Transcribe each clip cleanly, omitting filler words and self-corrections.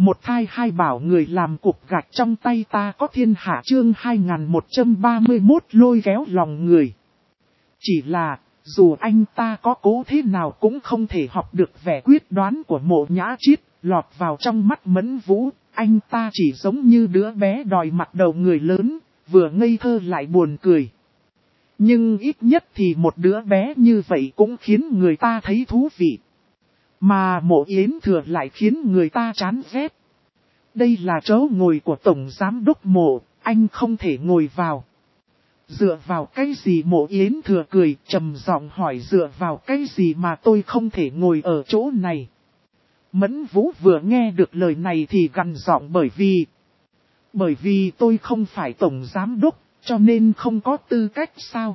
Một thai hai bảo người làm cục gạch trong tay ta có thiên hạ chương 2131 lôi kéo lòng người. Chỉ là, dù anh ta có cố thế nào cũng không thể học được vẻ quyết đoán của Mộ Nhã Chiết, lọt vào trong mắt Mẫn Vũ, anh ta chỉ giống như đứa bé đòi mặt đầu người lớn, vừa ngây thơ lại buồn cười. Nhưng ít nhất thì một đứa bé như vậy cũng khiến người ta thấy thú vị. Mà Mộ Yến Thừa lại khiến người ta chán ghét. Đây là chỗ ngồi của Tổng Giám Đốc Mộ, anh không thể ngồi vào. Dựa vào cái gì? Mộ Yến Thừa cười trầm giọng hỏi, dựa vào cái gì mà tôi không thể ngồi ở chỗ này? Mẫn Vũ vừa nghe được lời này thì gằn giọng, bởi vì tôi không phải Tổng Giám Đốc, cho nên không có tư cách sao?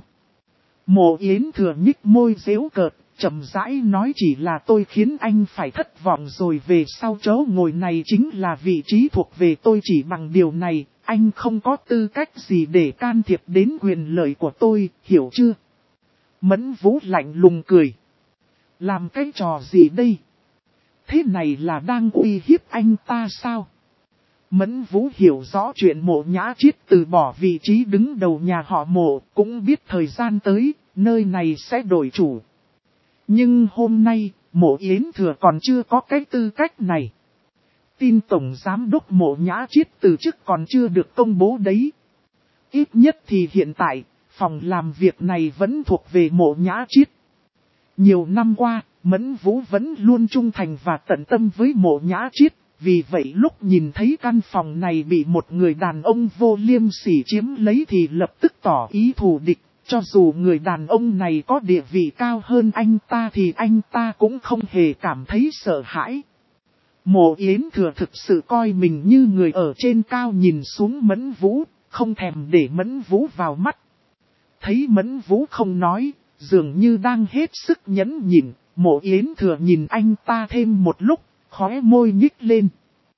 Mộ Yến Thừa nhích môi giễu cợt, chậm rãi nói, chỉ là tôi khiến anh phải thất vọng rồi, về sau chỗ ngồi này chính là vị trí thuộc về tôi, chỉ bằng điều này, anh không có tư cách gì để can thiệp đến quyền lợi của tôi, hiểu chưa? Mẫn Vũ lạnh lùng cười. Làm cái trò gì đây? Thế này là đang uy hiếp anh ta sao? Mẫn Vũ hiểu rõ chuyện Mộ Nhã Chiết từ bỏ vị trí đứng đầu nhà họ Mộ, cũng biết thời gian tới, nơi này sẽ đổi chủ. Nhưng hôm nay, Mộ Yến Thừa còn chưa có cái tư cách này. Tin Tổng Giám Đốc Mộ Nhã Chiết từ chức còn chưa được công bố đấy. Ít nhất thì hiện tại, phòng làm việc này vẫn thuộc về Mộ Nhã Chiết. Nhiều năm qua, Mẫn Vũ vẫn luôn trung thành và tận tâm với Mộ Nhã Chiết. Vì vậy lúc nhìn thấy căn phòng này bị một người đàn ông vô liêm sỉ chiếm lấy thì lập tức tỏ ý thù địch. Cho dù người đàn ông này có địa vị cao hơn anh ta thì anh ta cũng không hề cảm thấy sợ hãi. Mộ Yến Thừa thực sự coi mình như người ở trên cao nhìn xuống Mẫn Vũ, không thèm để Mẫn Vũ vào mắt. Thấy Mẫn Vũ không nói, dường như đang hết sức nhẫn nhịn, Mộ Yến Thừa nhìn anh ta thêm một lúc, khóe môi nhích lên.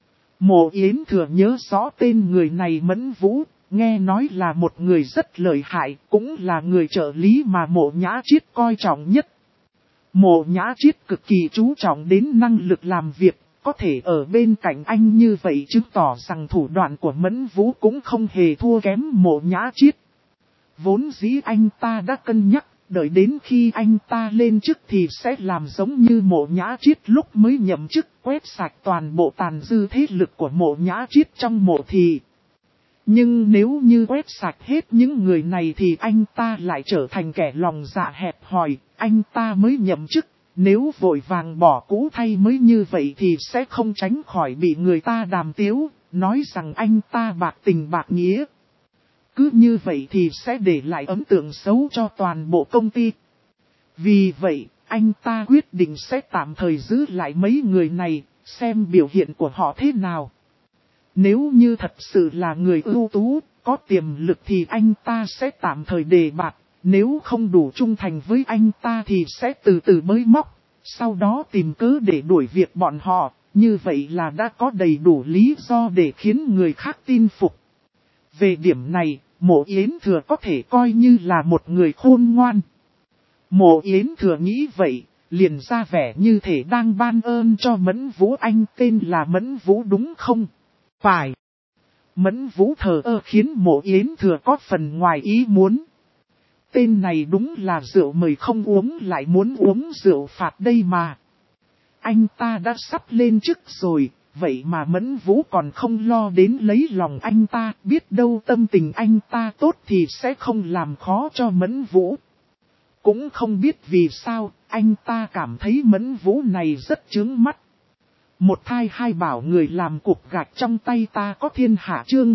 Mộ Yến Thừa nhớ rõ tên người này Mẫn Vũ, nghe nói là một người rất lợi hại, cũng là người trợ lý mà Mộ Nhã Chiết coi trọng nhất. Mộ Nhã Chiết cực kỳ chú trọng đến năng lực làm việc, có thể ở bên cạnh anh như vậy chứng tỏ rằng thủ đoạn của Mẫn Vũ cũng không hề thua kém Mộ Nhã Chiết. Vốn dĩ anh ta đã cân nhắc, đợi đến khi anh ta lên chức thì sẽ làm giống như Mộ Nhã Chiết lúc mới nhậm chức, quét sạch toàn bộ tàn dư thế lực của Mộ Nhã Chiết trong mộ thị. Nhưng nếu như quét sạch hết những người này thì anh ta lại trở thành kẻ lòng dạ hẹp hòi, anh ta mới nhậm chức, nếu vội vàng bỏ cũ thay mới như vậy thì sẽ không tránh khỏi bị người ta đàm tiếu, nói rằng anh ta bạc tình bạc nghĩa. Cứ như vậy thì sẽ để lại ấn tượng xấu cho toàn bộ công ty. Vì vậy, anh ta quyết định sẽ tạm thời giữ lại mấy người này, xem biểu hiện của họ thế nào. Nếu như thật sự là người ưu tú, có tiềm lực thì anh ta sẽ tạm thời đề bạt, nếu không đủ trung thành với anh ta thì sẽ từ từ bới móc, sau đó tìm cớ để đuổi việc bọn họ, như vậy là đã có đầy đủ lý do để khiến người khác tin phục. Về điểm này, Mộ Yến Thừa có thể coi như là một người khôn ngoan. Mộ Yến Thừa nghĩ vậy, liền ra vẻ như thể đang ban ơn cho Mẫn Vũ, anh tên là Mẫn Vũ đúng không? Phải. Mẫn Vũ thờ ơ khiến Mộ Yến Thừa có phần ngoài ý muốn. Tên này đúng là rượu mời không uống lại muốn uống rượu phạt đây mà. Anh ta đã sắp lên chức rồi, vậy mà Mẫn Vũ còn không lo đến lấy lòng anh ta, biết đâu tâm tình anh ta tốt thì sẽ không làm khó cho Mẫn Vũ. Cũng không biết vì sao, anh ta cảm thấy Mẫn Vũ này rất chướng mắt. Một thai hai bảo người làm cục gạch trong tay ta có thiên hạ chương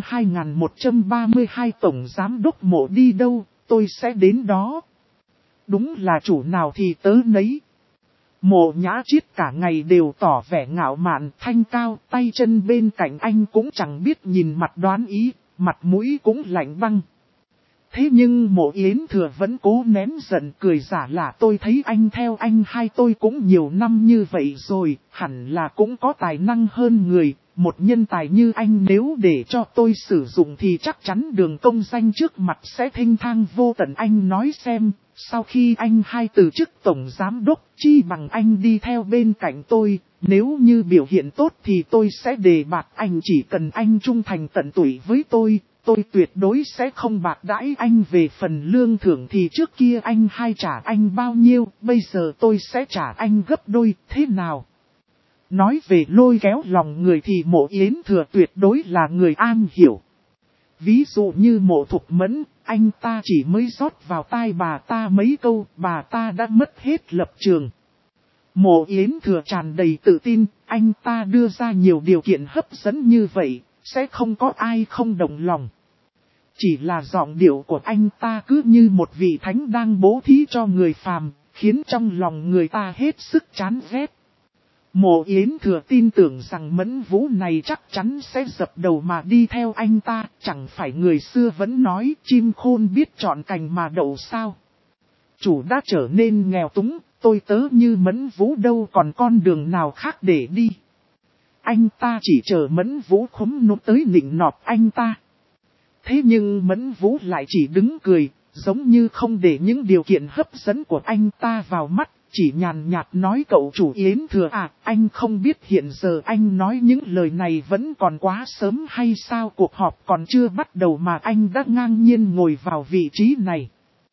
2132 Tổng Giám Đốc Mộ đi đâu, tôi sẽ đến đó. Đúng là chủ nào thì tớ nấy. Mộ Nhã Chiết cả ngày đều tỏ vẻ ngạo mạn, thanh cao, tay chân bên cạnh anh cũng chẳng biết nhìn mặt đoán ý, mặt mũi cũng lạnh băng. Thế nhưng Mộ Yến Thừa vẫn cố nén giận cười giả là tôi thấy anh theo anh hai tôi cũng nhiều năm như vậy rồi, hẳn là cũng có tài năng hơn người, một nhân tài như anh nếu để cho tôi sử dụng thì chắc chắn đường công danh trước mặt sẽ thênh thang vô tận, anh nói xem, sau khi anh hai từ chức tổng giám đốc, chi bằng anh đi theo bên cạnh tôi, nếu như biểu hiện tốt thì tôi sẽ đề bạt anh, chỉ cần anh trung thành tận tụy với tôi tuyệt đối sẽ không bạc đãi anh. Về phần lương thưởng thì trước kia anh hai trả anh bao nhiêu, bây giờ tôi sẽ trả anh gấp đôi, thế nào? Nói về lôi kéo lòng người thì Mộ Yến Thừa tuyệt đối là người am hiểu. Ví dụ như Mộ Thục Mẫn, anh ta chỉ mới rót vào tai bà ta mấy câu, bà ta đã mất hết lập trường. Mộ Yến Thừa tràn đầy tự tin, anh ta đưa ra nhiều điều kiện hấp dẫn như vậy, sẽ không có ai không đồng lòng. Chỉ là giọng điệu của anh ta cứ như một vị thánh đang bố thí cho người phàm, khiến trong lòng người ta hết sức chán ghét. Mộ Yến Thừa tin tưởng rằng Mẫn Vũ này chắc chắn sẽ dập đầu mà đi theo anh ta, chẳng phải người xưa vẫn nói chim khôn biết chọn cành mà đậu sao. Chủ đã trở nên nghèo túng, tôi tớ như Mẫn Vũ đâu còn con đường nào khác để đi. Anh ta chỉ chờ Mẫn Vũ khúm núm tới nịnh nọt anh ta. Thế nhưng Mẫn Vũ lại chỉ đứng cười, giống như không để những điều kiện hấp dẫn của anh ta vào mắt, chỉ nhàn nhạt nói cậu chủ Yến Thừa à, anh không biết hiện giờ anh nói những lời này vẫn còn quá sớm hay sao, cuộc họp còn chưa bắt đầu mà anh đã ngang nhiên ngồi vào vị trí này.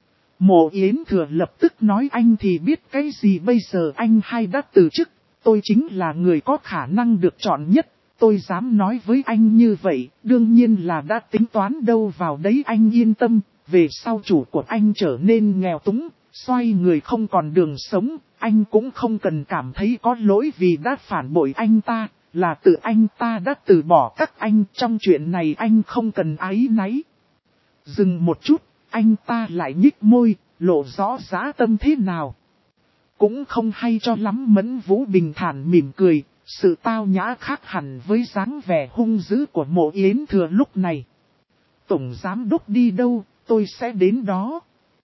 Mộ Yến Thừa lập tức nói anh thì biết cái gì, bây giờ anh hai đã từ chức, tôi chính là người có khả năng được chọn nhất. Tôi dám nói với anh như vậy, đương nhiên là đã tính toán đâu vào đấy, anh yên tâm, về sau chủ của anh trở nên nghèo túng, xoay người không còn đường sống, anh cũng không cần cảm thấy có lỗi vì đã phản bội anh ta, là tự anh ta đã từ bỏ các anh, trong chuyện này anh không cần áy náy. Dừng một chút, anh ta lại nhích môi, lộ rõ dã tâm thế nào. Cũng không hay cho lắm. Mẫn Vũ bình thản mỉm cười. Sự tao nhã khác hẳn với dáng vẻ hung dữ của Mộ Yến Thừa lúc này. Tổng giám đốc đi đâu, tôi sẽ đến đó.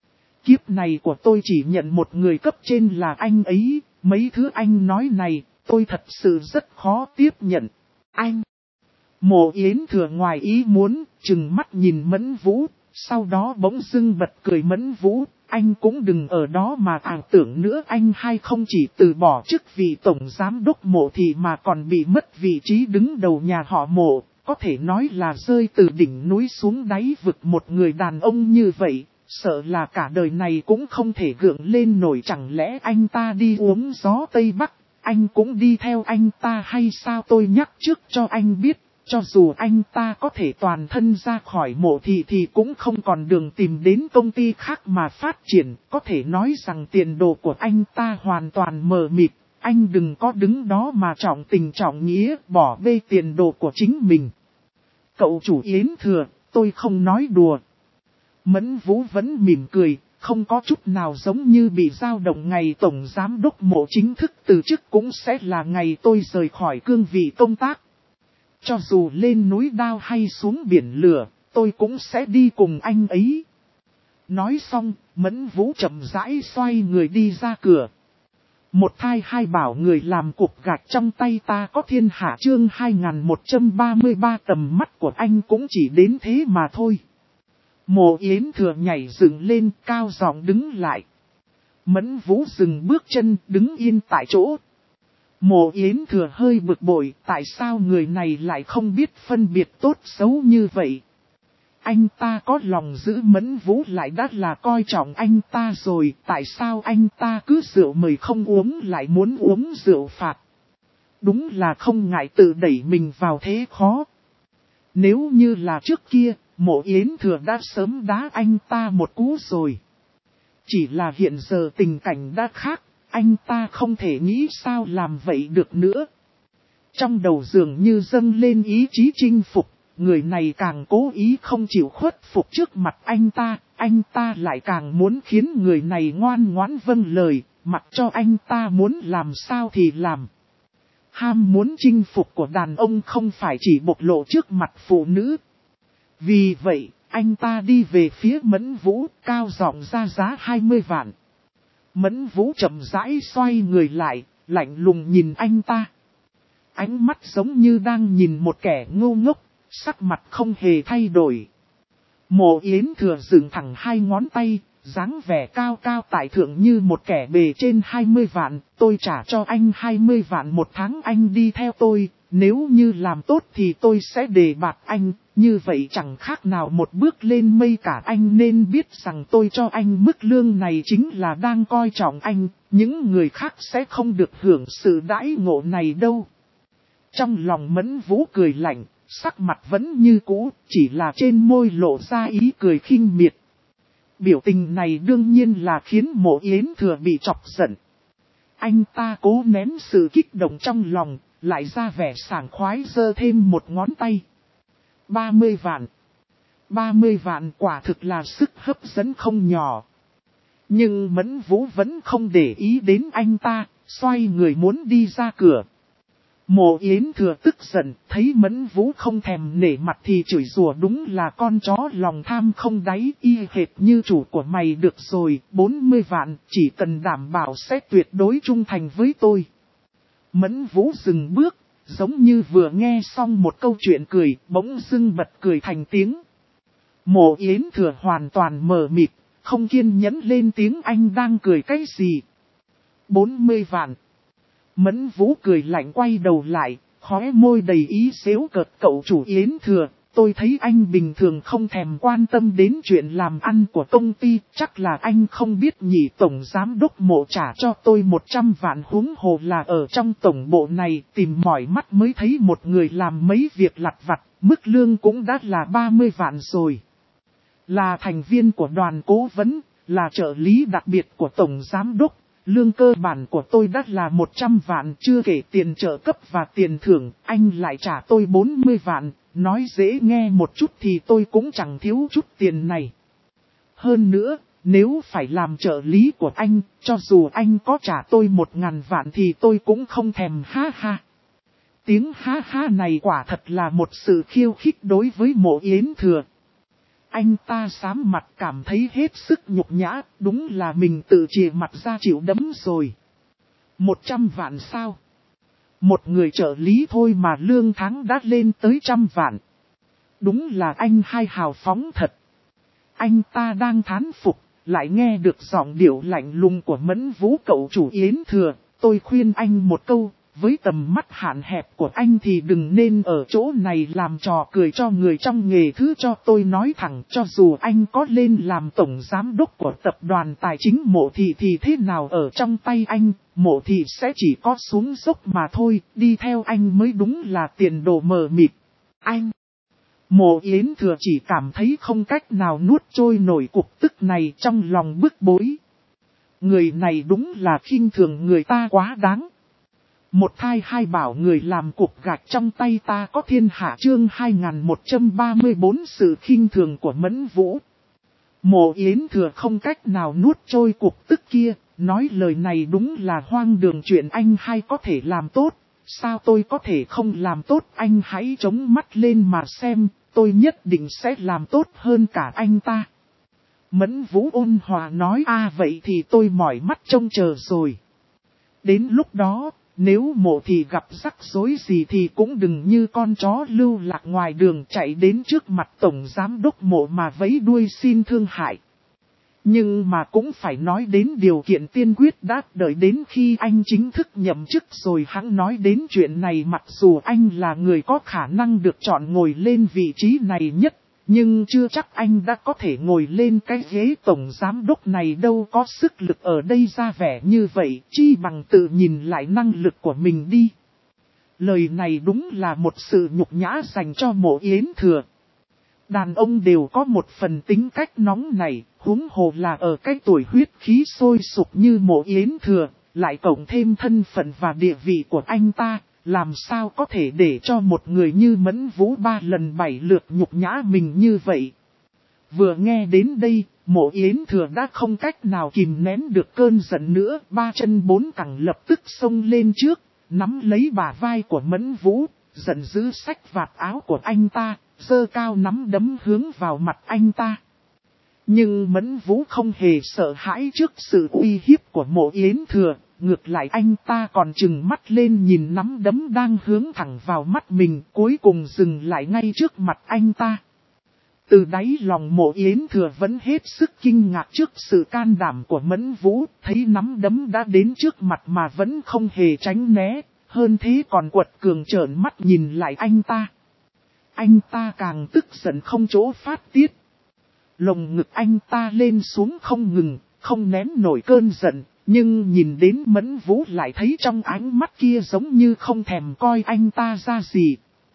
Kiếp này của tôi chỉ nhận một người cấp trên là anh ấy, mấy thứ anh nói này, tôi thật sự rất khó tiếp nhận. Anh! Mộ Yến Thừa ngoài ý muốn, trừng mắt nhìn Mẫn Vũ, sau đó bỗng dưng bật cười. Mẫn Vũ, anh cũng đừng ở đó mà ảo tưởng nữa, anh hai không chỉ từ bỏ chức vị tổng giám đốc Mộ thì mà còn bị mất vị trí đứng đầu nhà họ Mộ, có thể nói là rơi từ đỉnh núi xuống đáy vực. Một người đàn ông như vậy, sợ là cả đời này cũng không thể gượng lên nổi. Chẳng lẽ anh ta đi uống gió Tây Bắc, anh cũng đi theo anh ta hay sao? Tôi nhắc trước cho anh biết, cho dù anh ta có thể toàn thân ra khỏi Mộ thì cũng không còn đường tìm đến công ty khác mà phát triển. Có thể nói rằng tiền đồ của anh ta hoàn toàn mờ mịt. Anh đừng có đứng đó mà trọng tình trọng nghĩa bỏ bê tiền đồ của chính mình. Cậu chủ Yến Thừa, tôi không nói đùa. Mẫn Vũ vẫn mỉm cười, không có chút nào giống như bị dao động. Ngày tổng giám đốc Mộ chính thức từ chức cũng sẽ là ngày tôi rời khỏi cương vị công tác. Cho dù lên núi đao hay xuống biển lửa, tôi cũng sẽ đi cùng anh ấy. Nói xong, Mẫn Vũ chậm rãi xoay người đi ra cửa. Một thai hai bảo người làm cục gạch trong tay ta có thiên hạ. Chương 2133 tầm mắt của anh cũng chỉ đến thế mà thôi. Mộ Yến Thừa nhảy dựng lên, cao giọng đứng lại. Mẫn Vũ dừng bước chân, đứng yên tại chỗ. Mộ Yến Thừa hơi bực bội, tại sao người này lại không biết phân biệt tốt xấu như vậy? Anh ta có lòng giữ Mẫn Vũ lại đã là coi trọng anh ta rồi, tại sao anh ta cứ rượu mời không uống lại muốn uống rượu phạt? Đúng là không ngại tự đẩy mình vào thế khó. Nếu như là trước kia, Mộ Yến Thừa đã sớm đá anh ta một cú rồi. Chỉ là hiện giờ tình cảnh đã khác, anh ta không thể nghĩ sao làm vậy được nữa. Trong đầu dường như dâng lên ý chí chinh phục, người này càng cố ý không chịu khuất phục trước mặt anh ta lại càng muốn khiến người này ngoan ngoãn vâng lời, mặc cho anh ta muốn làm sao thì làm. Ham muốn chinh phục của đàn ông không phải chỉ bộc lộ trước mặt phụ nữ. Vì vậy, anh ta đi về phía Mẫn Vũ, cao giọng ra giá 20 vạn. Mẫn Vũ chậm rãi xoay người lại, lạnh lùng nhìn anh ta. Ánh mắt giống như đang nhìn một kẻ ngu ngốc, sắc mặt không hề thay đổi. Mộ Yến Thừa dựng thẳng hai ngón tay, dáng vẻ cao cao tại thượng như một kẻ bề trên 20 vạn, tôi trả cho anh 20 vạn một tháng anh đi theo tôi, nếu như làm tốt thì tôi sẽ đề bạt anh, như vậy chẳng khác nào một bước lên mây cả. Anh nên biết rằng tôi cho anh mức lương này chính là đang coi trọng anh, những người khác sẽ không được hưởng sự đãi ngộ này đâu. Trong lòng Mẫn Vũ cười lạnh, sắc mặt vẫn như cũ, chỉ là trên môi lộ ra ý cười khinh miệt. Biểu tình này đương nhiên là khiến Mộ Yến Thừa bị chọc giận. Anh ta cố nén sự kích động trong lòng, lại ra vẻ sảng khoái giơ thêm một ngón tay. 30 vạn. 30 vạn quả thực là sức hấp dẫn không nhỏ. Nhưng Mẫn Vũ vẫn không để ý đến anh ta, xoay người muốn đi ra cửa. Mộ Yến Thừa tức giận, thấy Mẫn Vũ không thèm nể mặt thì chửi rủa, đúng là con chó lòng tham không đáy, y hệt như chủ của mày. Được rồi, 40 vạn, chỉ cần đảm bảo sẽ tuyệt đối trung thành với tôi. Mẫn Vũ dừng bước, giống như vừa nghe xong một câu chuyện cười, bỗng dưng bật cười thành tiếng. Mộ Yến Thừa hoàn toàn mờ mịt, không kiên nhẫn lên tiếng, anh đang cười cái gì? 40 vạn. Mẫn Vũ cười lạnh quay đầu lại, khóe môi đầy ý xéo cợt. Cậu chủ Yến Thừa, tôi thấy anh bình thường không thèm quan tâm đến chuyện làm ăn của công ty, chắc là anh không biết nhỉ. Tổng giám đốc Mộ trả cho tôi 100 vạn, huống hồ là ở trong tổng bộ này tìm mỏi mắt mới thấy một người làm mấy việc lặt vặt, mức lương cũng đã là 30 vạn rồi. Là thành viên của đoàn cố vấn, là trợ lý đặc biệt của tổng giám đốc. Lương cơ bản của tôi đã là 100 vạn, chưa kể tiền trợ cấp và tiền thưởng, anh lại trả tôi 40 vạn, nói dễ nghe một chút thì tôi cũng chẳng thiếu chút tiền này. Hơn nữa, nếu phải làm trợ lý của anh, cho dù anh có trả tôi 1.000 vạn thì tôi cũng không thèm, ha ha. Tiếng ha ha này quả thật là một sự khiêu khích đối với Mộ Yến Thừa. Anh ta xám mặt cảm thấy hết sức nhục nhã, đúng là mình tự chìa mặt ra chịu đấm rồi. 100 vạn sao? Một người trợ lý thôi mà lương tháng đã lên tới 100 vạn. Đúng là anh hai hào phóng thật. Anh ta đang thán phục, lại nghe được giọng điệu lạnh lùng của Mẫn Vũ. Cậu chủ Yến Thừa, tôi khuyên anh một câu. Với tầm mắt hạn hẹp của anh thì đừng nên ở chỗ này làm trò cười cho người trong nghề. Thứ cho tôi nói thẳng, cho dù anh có lên làm tổng giám đốc của tập đoàn tài chính Mộ Thị thì thế nào ở trong tay anh, Mộ Thị sẽ chỉ có xuống dốc mà thôi, đi theo anh mới đúng là tiền đồ mờ mịt. Anh! Mộ Yến Thừa chỉ cảm thấy không cách nào nuốt trôi nổi cục tức này, trong lòng bức bối. Người này đúng là khinh thường người ta quá đáng. Một thai hai bảo người làm cục gạch trong tay ta có thiên hạ. Chương 2134 sự khinh thường của Mẫn Vũ. Mộ Yến Thừa không cách nào nuốt trôi cục tức kia, nói lời này đúng là hoang đường. Chuyện anh hay có thể làm tốt, sao tôi có thể không làm tốt? Anh hãy chống mắt lên mà xem, tôi nhất định sẽ làm tốt hơn cả anh ta. Mẫn Vũ ôn hòa nói, vậy thì tôi mỏi mắt trông chờ rồi. Đến lúc đó, nếu Mộ Thị gặp rắc rối gì thì cũng đừng như con chó lưu lạc ngoài đường chạy đến trước mặt tổng giám đốc Mộ mà vẫy đuôi xin thương hại. Nhưng mà cũng phải nói đến điều kiện tiên quyết đã, đợi đến khi anh chính thức nhậm chức rồi hẵng nói đến chuyện này. Mặc dù anh là người có khả năng được chọn ngồi lên vị trí này nhất, nhưng chưa chắc anh đã có thể ngồi lên cái ghế tổng giám đốc này đâu. Có sức lực ở đây ra vẻ như vậy, chi bằng tự nhìn lại năng lực của mình đi. Lời này đúng là một sự nhục nhã dành cho Mộ Yến Thừa. Đàn ông đều có một phần tính cách nóng này, huống hồ là ở cái tuổi huyết khí sôi sục như Mộ Yến Thừa, lại cộng thêm thân phận và địa vị của anh ta. Làm sao có thể để cho một người như Mẫn Vũ 3 lần 7 lượt nhục nhã mình như vậy? Vừa nghe đến đây, Mộ Yến Thừa đã không cách nào kìm nén được cơn giận nữa. 3 chân 4 cẳng lập tức xông lên trước, nắm lấy bả vai của Mẫn Vũ, giận dữ xách vạt áo của anh ta, giơ cao nắm đấm hướng vào mặt anh ta. Nhưng Mẫn Vũ không hề sợ hãi trước sự uy hiếp của Mộ Yến Thừa. Ngược lại anh ta còn trừng mắt lên nhìn nắm đấm đang hướng thẳng vào mắt mình, cuối cùng dừng lại ngay trước mặt anh ta. Từ đáy lòng Mộ Yến Thừa vẫn hết sức kinh ngạc trước sự can đảm của Mẫn Vũ, thấy nắm đấm đã đến trước mặt mà vẫn không hề tránh né, hơn thế còn quật cường trợn mắt nhìn lại anh ta. Anh ta càng tức giận không chỗ phát tiết. Lồng ngực anh ta lên xuống không ngừng, không nén nổi cơn giận, nhưng nhìn đến Mẫn Vũ lại thấy trong ánh mắt kia giống như không thèm coi anh ta ra gì.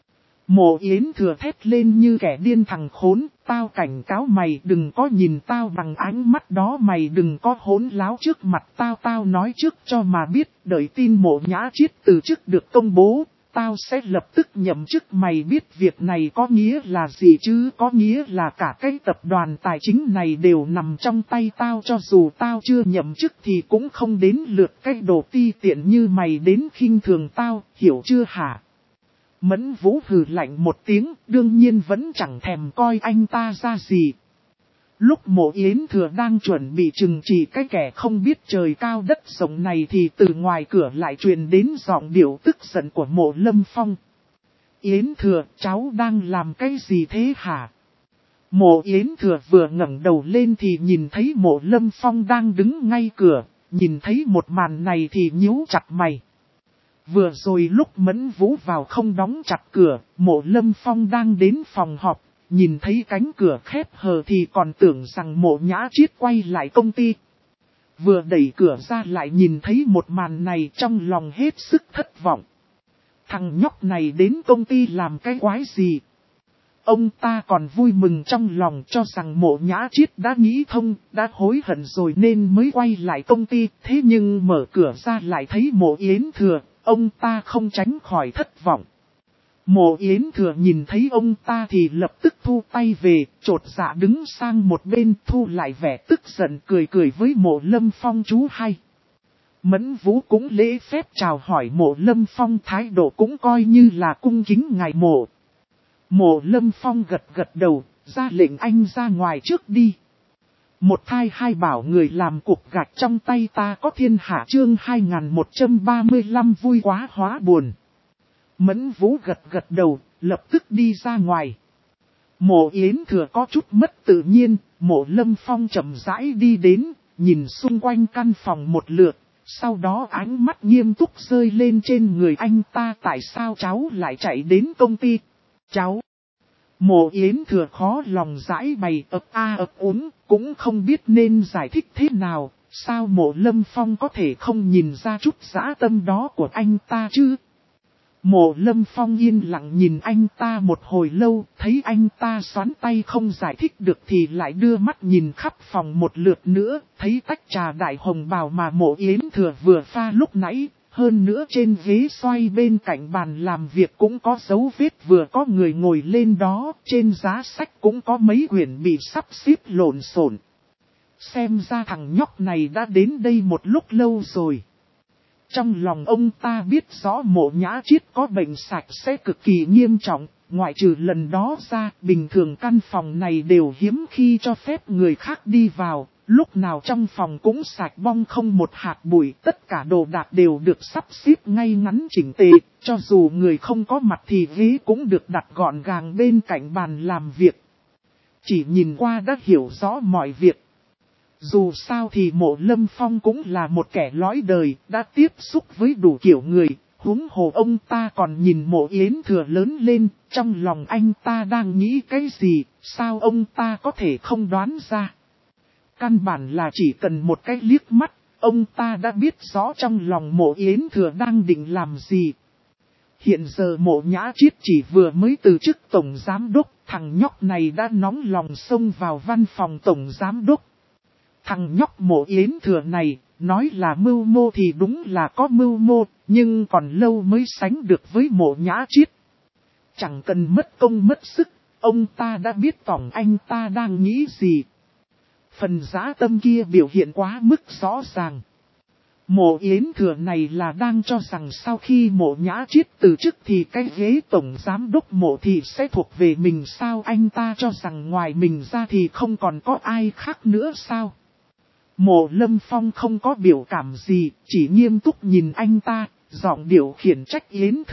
Mộ Yến Thừa thét lên như kẻ điên, thằng khốn, tao cảnh cáo mày đừng có nhìn tao bằng ánh mắt đó, mày đừng có hỗn láo trước mặt tao, tao nói trước cho mà biết, đợi tin Mộ Nhã Chiết từ chức được công bố, tao sẽ lập tức nhậm chức. Mày biết việc này có nghĩa là gì chứ? Có nghĩa là cả cái tập đoàn tài chính này đều nằm trong tay tao, cho dù tao chưa nhậm chức thì cũng không đến lượt cái đồ ti tiện như mày đến khinh thường tao, hiểu chưa hả? Mẫn Vũ hừ lạnh một tiếng, đương nhiên vẫn chẳng thèm coi anh ta ra gì. Lúc Mộ Yến Thừa đang chuẩn bị trừng trị cái kẻ không biết trời cao đất rộng này thì từ ngoài cửa lại truyền đến giọng điệu tức giận của Mộ Lâm Phong. Yến Thừa, cháu đang làm cái gì thế hả? Mộ Yến Thừa vừa ngẩng đầu lên thì nhìn thấy Mộ Lâm Phong đang đứng ngay cửa, nhìn thấy một màn này thì nhíu chặt mày. Vừa rồi lúc Mẫn Vũ vào không đóng chặt cửa, Mộ Lâm Phong đang đến phòng họp, nhìn thấy cánh cửa khép hờ thì còn tưởng rằng Mộ Nhã Chiết quay lại công ty. Vừa đẩy cửa ra lại nhìn thấy một màn này, trong lòng hết sức thất vọng. Thằng nhóc này đến công ty làm cái quái gì? Ông ta còn vui mừng trong lòng cho rằng Mộ Nhã Chiết đã nghĩ thông, đã hối hận rồi nên mới quay lại công ty. Thế nhưng mở cửa ra lại thấy Mộ Yến Thừa, ông ta không tránh khỏi thất vọng. Mộ Yến Thừa nhìn thấy ông ta thì lập tức thu tay về, chột dạ đứng sang một bên, thu lại vẻ tức giận, cười cười với Mộ Lâm Phong chú hay. Mẫn Vũ cũng lễ phép chào hỏi Mộ Lâm Phong, thái độ cũng coi như là cung kính ngài Mộ. Mộ Lâm Phong gật gật đầu, ra lệnh anh ra ngoài trước đi. Một thai hai bảo người làm cục gạch trong tay ta có thiên hạ, chương 2135 vui quá hóa buồn. Mẫn Vũ gật gật đầu, lập tức đi ra ngoài. Mộ Yến Thừa có chút mất tự nhiên, Mộ Lâm Phong chậm rãi đi đến, nhìn xung quanh căn phòng một lượt, sau đó ánh mắt nghiêm túc rơi lên trên người anh ta. Tại sao cháu lại chạy đến công ty? Cháu! Mộ Yến Thừa khó lòng giải bày, ấp úng, cũng không biết nên giải thích thế nào. Sao Mộ Lâm Phong có thể không nhìn ra chút dã tâm đó của anh ta chứ? Mộ Lâm Phong yên lặng nhìn anh ta một hồi lâu, thấy anh ta xoắn tay không giải thích được thì lại đưa mắt nhìn khắp phòng một lượt nữa, thấy tách trà đại hồng bào mà Mộ Yến Thừa vừa pha lúc nãy, hơn nữa trên ghế xoay bên cạnh bàn làm việc cũng có dấu vết vừa có người ngồi lên đó, trên giá sách cũng có mấy quyển bị sắp xếp lộn xộn. Xem ra thằng nhóc này đã đến đây một lúc lâu rồi. Trong lòng ông ta biết rõ Mộ Nhã Chiết có bệnh sạch sẽ cực kỳ nghiêm trọng, ngoại trừ lần đó ra, bình thường căn phòng này đều hiếm khi cho phép người khác đi vào, lúc nào trong phòng cũng sạch bong không một hạt bụi, tất cả đồ đạc đều được sắp xếp ngay ngắn chỉnh tề, cho dù người không có mặt thì ghế cũng được đặt gọn gàng bên cạnh bàn làm việc. Chỉ nhìn qua đã hiểu rõ mọi việc. Dù sao thì Mộ Lâm Phong cũng là một kẻ lõi đời, đã tiếp xúc với đủ kiểu người, huống hồ ông ta còn nhìn Mộ Yến Thừa lớn lên, trong lòng anh ta đang nghĩ cái gì, sao ông ta có thể không đoán ra. Căn bản là chỉ cần một cái liếc mắt, ông ta đã biết rõ trong lòng Mộ Yến Thừa đang định làm gì. Hiện giờ Mộ Nhã Chiết chỉ vừa mới từ chức tổng giám đốc, thằng nhóc này đã nóng lòng xông vào văn phòng tổng giám đốc. Thằng nhóc Mộ Yến Thừa này, nói là mưu mô thì đúng là có mưu mô, nhưng còn lâu mới sánh được với Mộ Nhã Chiết. Chẳng cần mất công mất sức, ông ta đã biết tổng anh ta đang nghĩ gì. Phần dã tâm kia biểu hiện quá mức rõ ràng. Mộ Yến Thừa này là đang cho rằng sau khi Mộ Nhã Chiết từ chức thì cái ghế tổng giám đốc Mộ thì sẽ thuộc về mình sao? Anh ta cho rằng ngoài mình ra thì không còn có ai khác nữa sao? Mộ Lâm Phong không có biểu cảm gì, chỉ nghiêm túc nhìn anh ta, giọng điệu khiển trách Yến Thừa,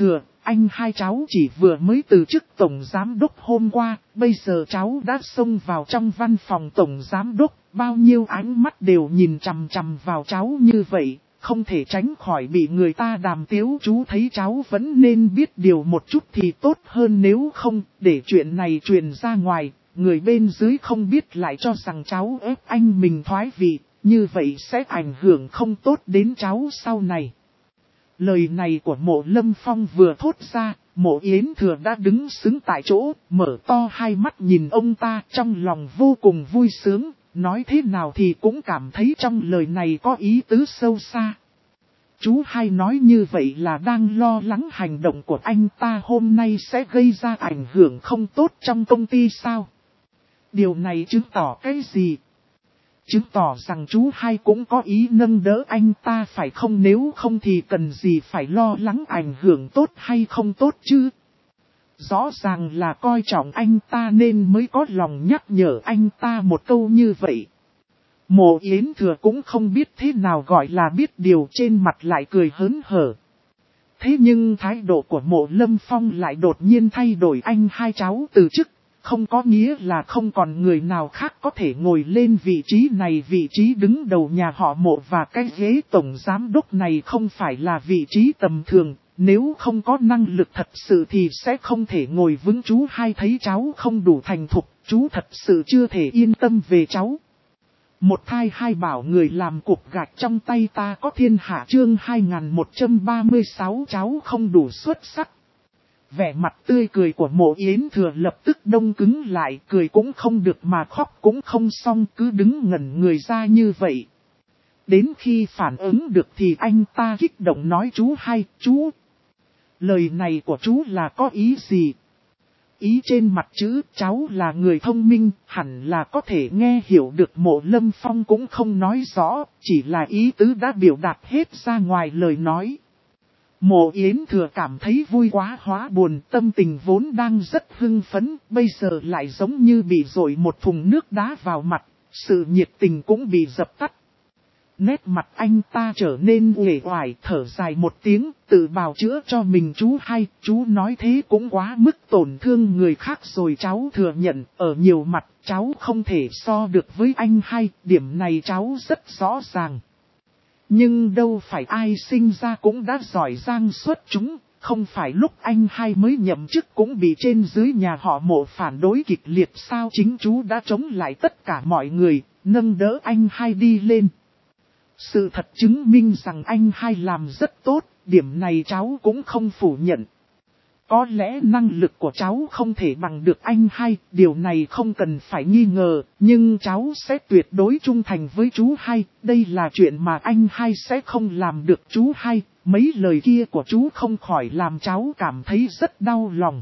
anh hai cháu chỉ vừa mới từ chức tổng giám đốc hôm qua, bây giờ cháu đã xông vào trong văn phòng tổng giám đốc, bao nhiêu ánh mắt đều nhìn chằm chằm vào cháu như vậy, không thể tránh khỏi bị người ta đàm tiếu. Chú thấy cháu vẫn nên biết điều một chút thì tốt hơn, nếu không, để chuyện này truyền ra ngoài, người bên dưới không biết lại cho rằng cháu ép anh mình thoái vị, như vậy sẽ ảnh hưởng không tốt đến cháu sau này. Lời này của Mộ Lâm Phong vừa thốt ra, Mộ Yến Thừa đã đứng sững tại chỗ, mở to hai mắt nhìn ông ta, trong lòng vô cùng vui sướng, nói thế nào thì cũng cảm thấy trong lời này có ý tứ sâu xa. Chú hai nói như vậy là đang lo lắng hành động của anh ta hôm nay sẽ gây ra ảnh hưởng không tốt trong công ty sao? Điều này chứng tỏ cái gì? Chứng tỏ rằng chú hai cũng có ý nâng đỡ anh ta phải không, nếu không thì cần gì phải lo lắng ảnh hưởng tốt hay không tốt chứ. Rõ ràng là coi trọng anh ta nên mới có lòng nhắc nhở anh ta một câu như vậy. Mộ Yến Thừa cũng không biết thế nào gọi là biết điều, trên mặt lại cười hớn hở. Thế nhưng thái độ của Mộ Lâm Phong lại đột nhiên thay đổi, anh hai cháu từ chức. Không có nghĩa là không còn người nào khác có thể ngồi lên vị trí này, vị trí đứng đầu nhà họ Mộ và cái ghế tổng giám đốc này không phải là vị trí tầm thường, nếu không có năng lực thật sự thì sẽ không thể ngồi vững. Chú hai thấy cháu không đủ thành thục, chú thật sự chưa thể yên tâm về cháu. Một thai hai bảo người làm cục gạch trong tay ta có thiên hạ, chương 2136 cháu không đủ xuất sắc. Vẻ mặt tươi cười của Mộ Yến Thừa lập tức đông cứng lại, cười cũng không được mà khóc cũng không xong, cứ đứng ngẩn người ra như vậy. Đến khi phản ứng được thì anh ta kích động nói, chú hai, chú. Lời này của chú là có ý gì? Ý trên mặt chữ, cháu là người thông minh, hẳn là có thể nghe hiểu được. Mộ Lâm Phong cũng không nói rõ, chỉ là ý tứ đã biểu đạt hết ra ngoài lời nói. Mộ Yến Thừa cảm thấy vui quá hóa buồn, tâm tình vốn đang rất hưng phấn, bây giờ lại giống như bị dội một thùng nước đá vào mặt, sự nhiệt tình cũng bị dập tắt. Nét mặt anh ta trở nên uể oải, thở dài một tiếng, tự bào chữa cho mình, chú hai, chú nói thế cũng quá mức tổn thương người khác rồi. Cháu thừa nhận, ở nhiều mặt, cháu không thể so được với anh hai, điểm này cháu rất rõ ràng. Nhưng đâu phải ai sinh ra cũng đã giỏi giang xuất chúng, không phải lúc anh hai mới nhậm chức cũng bị trên dưới nhà họ Mộ phản đối kịch liệt sao? Chính chú đã chống lại tất cả mọi người, nâng đỡ anh hai đi lên. Sự thật chứng minh rằng anh hai làm rất tốt, điểm này cháu cũng không phủ nhận. Có lẽ năng lực của cháu không thể bằng được anh hai, điều này không cần phải nghi ngờ, nhưng cháu sẽ tuyệt đối trung thành với chú hai, đây là chuyện mà anh hai sẽ không làm được. Chú hai, mấy lời kia của chú không khỏi làm cháu cảm thấy rất đau lòng.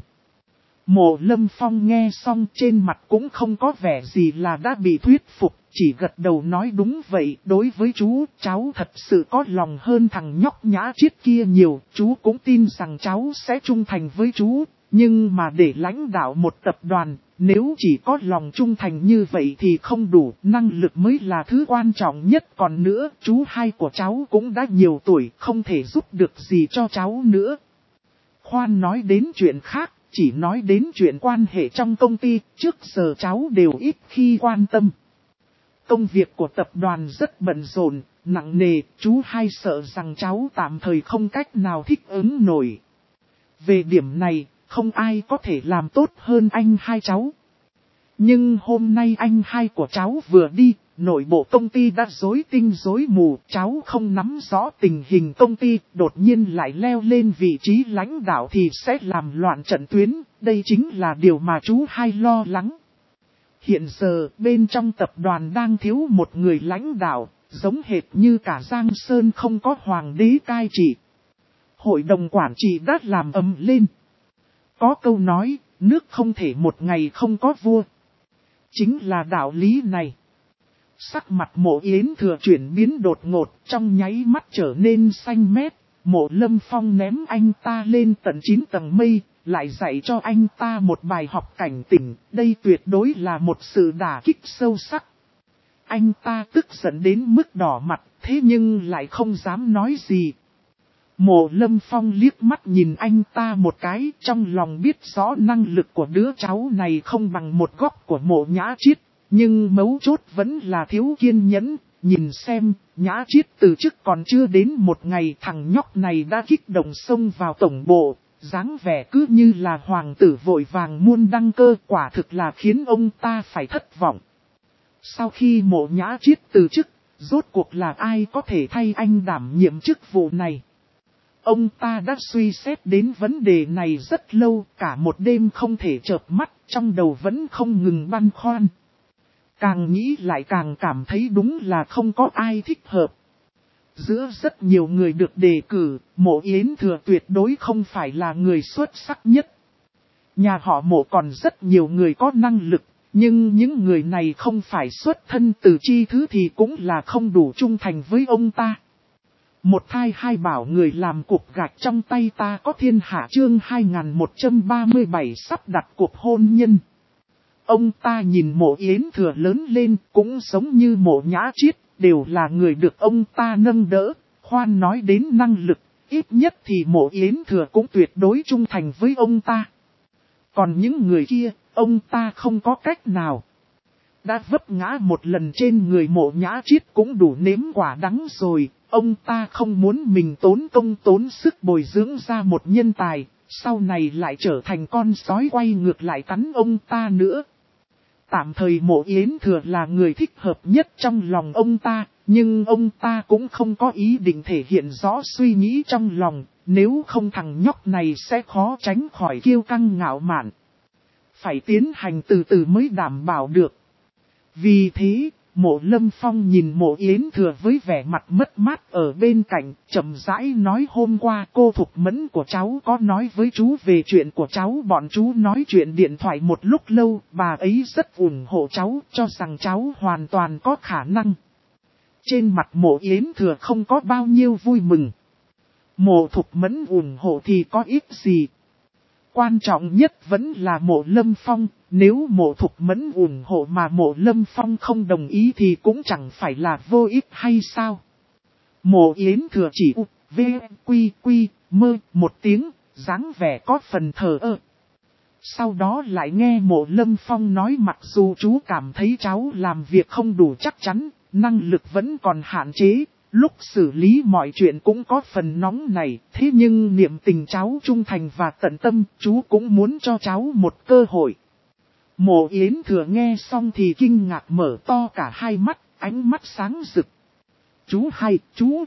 Mộ Lâm Phong nghe xong trên mặt cũng không có vẻ gì là đã bị thuyết phục, chỉ gật đầu nói đúng vậy, đối với chú, cháu thật sự có lòng hơn thằng nhóc nhã chiết kia nhiều, chú cũng tin rằng cháu sẽ trung thành với chú, nhưng mà để lãnh đạo một tập đoàn, nếu chỉ có lòng trung thành như vậy thì không đủ, năng lực mới là thứ quan trọng nhất. Còn nữa, chú hai của cháu cũng đã nhiều tuổi, không thể giúp được gì cho cháu nữa. Khoan nói đến chuyện khác. Chỉ nói đến chuyện quan hệ trong công ty, trước giờ cháu đều ít khi quan tâm. Công việc của tập đoàn rất bận rộn, nặng nề, chú hai sợ rằng cháu tạm thời không cách nào thích ứng nổi. Về điểm này, không ai có thể làm tốt hơn anh hai cháu. Nhưng hôm nay anh hai của cháu vừa đi, nội bộ công ty đã rối tinh rối mù, cháu không nắm rõ tình hình công ty, đột nhiên lại leo lên vị trí lãnh đạo thì sẽ làm loạn trận tuyến, đây chính là điều mà chú hai lo lắng. Hiện giờ, bên trong tập đoàn đang thiếu một người lãnh đạo, giống hệt như cả Giang Sơn không có hoàng đế cai trị. Hội đồng quản trị đã làm ầm lên. Có câu nói, nước không thể một ngày không có vua. Chính là đạo lý này. Sắc mặt Mộ Yến Thừa chuyển biến đột ngột, trong nháy mắt trở nên xanh mét. Mộ Lâm Phong ném anh ta lên tận 9 tầng mây, lại dạy cho anh ta một bài học cảnh tỉnh. Đây tuyệt đối là một sự đả kích sâu sắc. Anh ta tức giận đến mức đỏ mặt, thế nhưng lại không dám nói gì. Mộ Lâm Phong liếc mắt nhìn anh ta một cái, trong lòng biết rõ năng lực của đứa cháu này không bằng một góc của Mộ Nhã Chiết, nhưng mấu chốt vẫn là thiếu kiên nhẫn. Nhìn xem, Nhã Chiết từ chức còn chưa đến một ngày, thằng nhóc này đã kích động xông vào tổng bộ, dáng vẻ cứ như là hoàng tử vội vàng muôn đăng cơ, quả thực là khiến ông ta phải thất vọng. Sau khi Mộ Nhã Chiết từ chức, rốt cuộc là ai có thể thay anh đảm nhiệm chức vụ này? Ông ta đã suy xét đến vấn đề này rất lâu, cả một đêm không thể chợp mắt, trong đầu vẫn không ngừng băn khoăn. Càng nghĩ lại càng cảm thấy đúng là không có ai thích hợp. Giữa rất nhiều người được đề cử, Mộ Yến Thừa tuyệt đối không phải là người xuất sắc nhất. Nhà họ Mộ còn rất nhiều người có năng lực, nhưng những người này không phải xuất thân từ chi thứ thì cũng là không đủ trung thành với ông ta. Một thai hai bảo người làm cục gạch trong tay ta có thiên hạ chương 2137 sắp đặt cuộc hôn nhân. Ông ta nhìn Mộ Yến Thừa lớn lên cũng giống như Mộ Nhã Chiết, đều là người được ông ta nâng đỡ, khoan nói đến năng lực, ít nhất thì Mộ Yến Thừa cũng tuyệt đối trung thành với ông ta. Còn những người kia, ông ta không có cách nào. Đã vấp ngã một lần trên người Mộ Nhã Chiết cũng đủ nếm quả đắng rồi, ông ta không muốn mình tốn công tốn sức bồi dưỡng ra một nhân tài, sau này lại trở thành con sói quay ngược lại cắn ông ta nữa. Tạm thời Mộ Yến Thừa là người thích hợp nhất trong lòng ông ta, nhưng ông ta cũng không có ý định thể hiện rõ suy nghĩ trong lòng, nếu không thằng nhóc này sẽ khó tránh khỏi kiêu căng ngạo mạn. Phải tiến hành từ từ mới đảm bảo được. Vì thế, Mộ Lâm Phong nhìn Mộ Yến Thừa với vẻ mặt mất mát ở bên cạnh, chậm rãi nói hôm qua cô Thục Mẫn của cháu có nói với chú về chuyện của cháu. Bọn chú nói chuyện điện thoại một lúc lâu, bà ấy rất ủng hộ cháu, cho rằng cháu hoàn toàn có khả năng. Trên mặt Mộ Yến Thừa không có bao nhiêu vui mừng. Mộ Thục Mẫn ủng hộ thì có ích gì. Quan trọng nhất vẫn là Mộ Lâm Phong, nếu Mộ Thục Mẫn ủng hộ mà Mộ Lâm Phong không đồng ý thì cũng chẳng phải là vô ích hay sao. Mộ Yến Thừa chỉ mơ một tiếng, dáng vẻ có phần thờ ơ. Sau đó lại nghe Mộ Lâm Phong nói mặc dù chú cảm thấy cháu làm việc không đủ chắc chắn, năng lực vẫn còn hạn chế. Lúc xử lý mọi chuyện cũng có phần nóng này, thế nhưng niệm tình cháu trung thành và tận tâm, chú cũng muốn cho cháu một cơ hội. Mộ Yến Thừa nghe xong thì kinh ngạc mở to cả hai mắt, ánh mắt sáng rực. Chú hay, chú.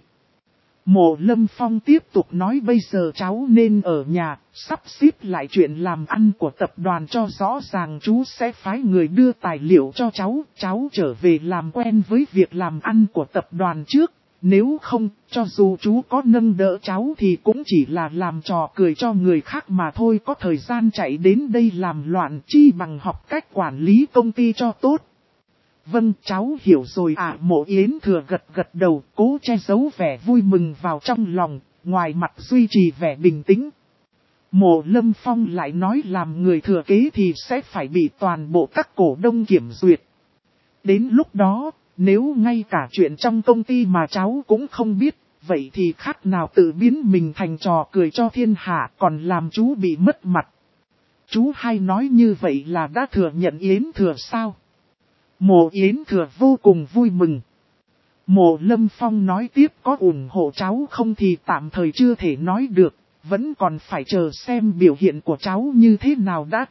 Mộ Lâm Phong tiếp tục nói bây giờ cháu nên ở nhà, sắp xếp lại chuyện làm ăn của tập đoàn cho rõ ràng, chú sẽ phái người đưa tài liệu cho cháu trở về làm quen với việc làm ăn của tập đoàn trước. Nếu không, cho dù chú có nâng đỡ cháu thì cũng chỉ là làm trò cười cho người khác mà thôi, có thời gian chạy đến đây làm loạn chi bằng học cách quản lý công ty cho tốt. Vâng, cháu hiểu rồi ạ. Mộ Yến Thừa gật đầu, cố che giấu vẻ vui mừng vào trong lòng, ngoài mặt duy trì vẻ bình tĩnh. Mộ Lâm Phong lại nói làm người thừa kế thì sẽ phải bị toàn bộ các cổ đông kiểm duyệt. Đến lúc đó, nếu ngay cả chuyện trong công ty mà cháu cũng không biết, vậy thì khác nào tự biến mình thành trò cười cho thiên hạ, còn làm chú bị mất mặt. Chú hay nói như vậy là đã thừa nhận Yến Thừa sao? Mộ Yến Thừa vô cùng vui mừng. Mộ Lâm Phong nói tiếp có ủng hộ cháu không thì tạm thời chưa thể nói được, vẫn còn phải chờ xem biểu hiện của cháu như thế nào đã.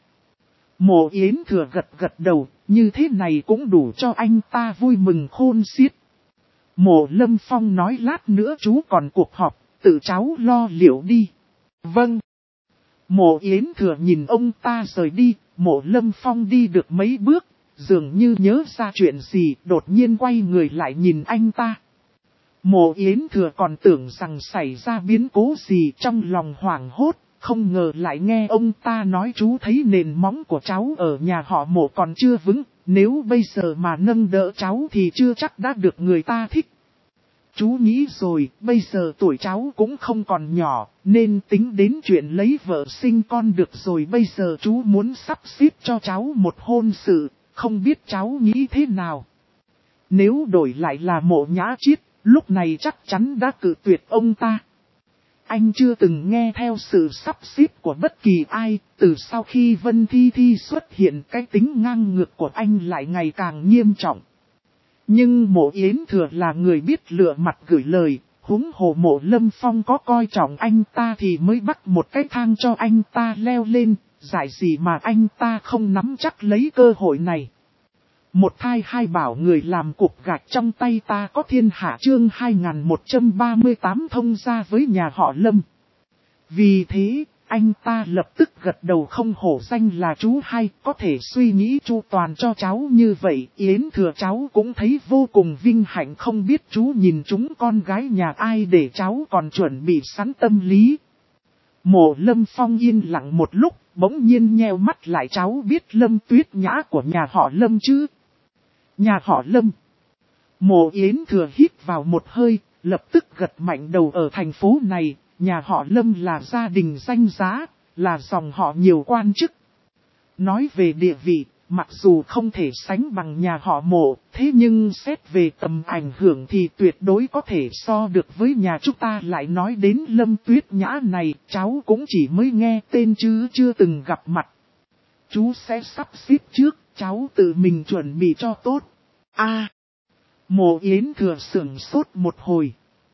Mộ Yến Thừa gật đầu, như thế này cũng đủ cho anh ta vui mừng khôn xiết. Mộ Lâm Phong nói lát nữa chú còn cuộc họp, tự cháu lo liệu đi. Vâng. Mộ Yến Thừa nhìn ông ta rời đi, Mộ Lâm Phong đi được mấy bước, dường như nhớ ra chuyện gì, đột nhiên quay người lại nhìn anh ta. Mộ Yến Thừa còn tưởng rằng xảy ra biến cố gì, trong lòng hoảng hốt. Không ngờ lại nghe ông ta nói chú thấy nền móng của cháu ở nhà họ Mộ còn chưa vững, nếu bây giờ mà nâng đỡ cháu thì chưa chắc đã được người ta thích. Chú nghĩ rồi, bây giờ tuổi cháu cũng không còn nhỏ, nên tính đến chuyện lấy vợ sinh con được rồi. Bây giờ chú muốn sắp xếp cho cháu một hôn sự, không biết cháu nghĩ thế nào. Nếu đổi lại là Mộ Nhã Chiết, lúc này chắc chắn đã cự tuyệt ông ta. anh chưa từng nghe theo sự sắp xếp của bất kỳ ai, từ sau khi Vân Thi Thi xuất hiện cái tính ngang ngược của anh lại ngày càng nghiêm trọng. Nhưng Mộ Yến Thừa là người biết lựa mặt gửi lời, huống hồ Mộ Lâm Phong có coi trọng anh ta thì mới bắt một cái thang cho anh ta leo lên, dại gì mà anh ta không nắm chắc lấy cơ hội này. Một thai hai bảo người làm cục gạch trong tay ta có thiên hạ chương 2138 thông ra với nhà họ Lâm. Vì thế, anh ta lập tức gật đầu không hổ danh là chú hai, có thể suy nghĩ chu toàn cho cháu như vậy. Yến Thừa cháu cũng thấy vô cùng vinh hạnh, không biết chú nhìn chúng con gái nhà ai để cháu còn chuẩn bị sẵn tâm lý. Mộ Lâm Phong yên lặng một lúc, bỗng nhiên nheo mắt lại, cháu biết Lâm Tuyết Nhã của nhà họ Lâm chứ? Nhà họ Lâm. Mộ Yến Thừa hít vào một hơi, lập tức gật mạnh đầu. Ở thành phố này, nhà họ Lâm là gia đình danh giá, là dòng họ nhiều quan chức. Nói về địa vị, mặc dù không thể sánh bằng nhà họ Mộ, thế nhưng xét về tầm ảnh hưởng thì tuyệt đối có thể so được với nhà chúng ta. Lại nói đến Lâm Tuyết Nhã này, cháu cũng chỉ mới nghe tên chứ chưa từng gặp mặt. Chú sẽ sắp xếp trước, cháu tự mình chuẩn bị cho tốt. Mộ Yến Thừa sửng sốt một hồi.